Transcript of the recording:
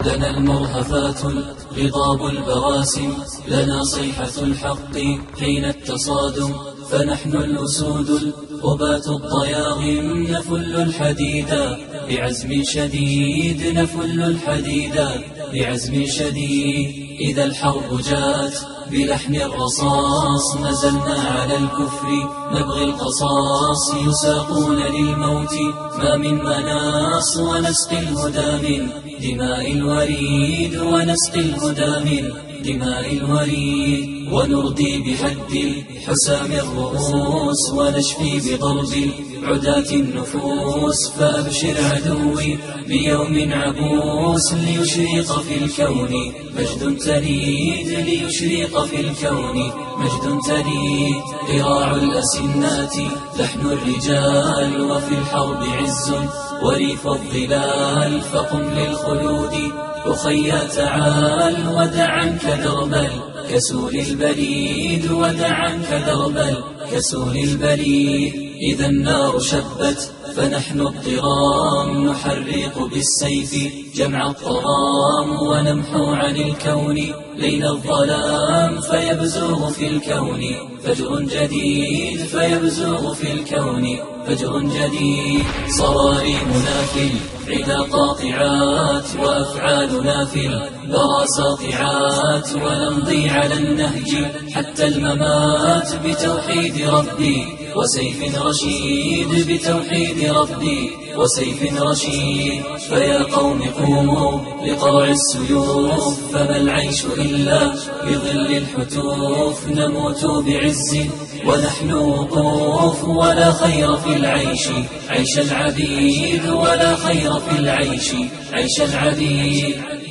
لنا المرهفات غضاب البواسم، لنا صيحة الحق حين التصادم، فنحن الأسود الأبات الضياغم، نفل الحديدا بعزم شديد، نفل الحديدا بعزم شديد. إذا الحرب جاءت بلحن الرصاص، نزلنا على الكفر نبغي القصاص، يساقون للموت ما من مناص، ونسقي الهدى من دماء الوريد، ونسقي الهدى من دماء الوريد، ونردي بحد الحسام الرؤوس، ونشفي بضرب عداة النفوس. فأبشر عدوي بيوم عبوس، ليشرق في الكون مجد تريد، ليشرق في الكون مجد تريد. قراع الأسنات لحن الرجال، وفي الحرب عز وريف الظلال، فقم للخلود أخيا تعال، ودع عنك درب الكسول البليد، ودع عنك درب الكسول البليد. إذا النار شبت فنحن الضرام، نحرق بالسيف جمع الطرام، ونمحو عن الكون ليل الظلام، فيبزغ في الكون فجر جديد، فيبزغ في الكون فجر جديد. صواريمنا في العدا قاطعات، وأفعالنا في البرى ساطعات، ونمضي على النهج حتى الممات، بتوحيد ربي وسيف رشيد، بتوحيد ربي وسيف رشيد. فيا قوم قوموا لقرع السيوف، فما العيش إلا بظل الحتوف، نموت بعز ونحن وقوف، ولا خير في العيش عيش العبيد، ولا خير في العيش عيش العبيد.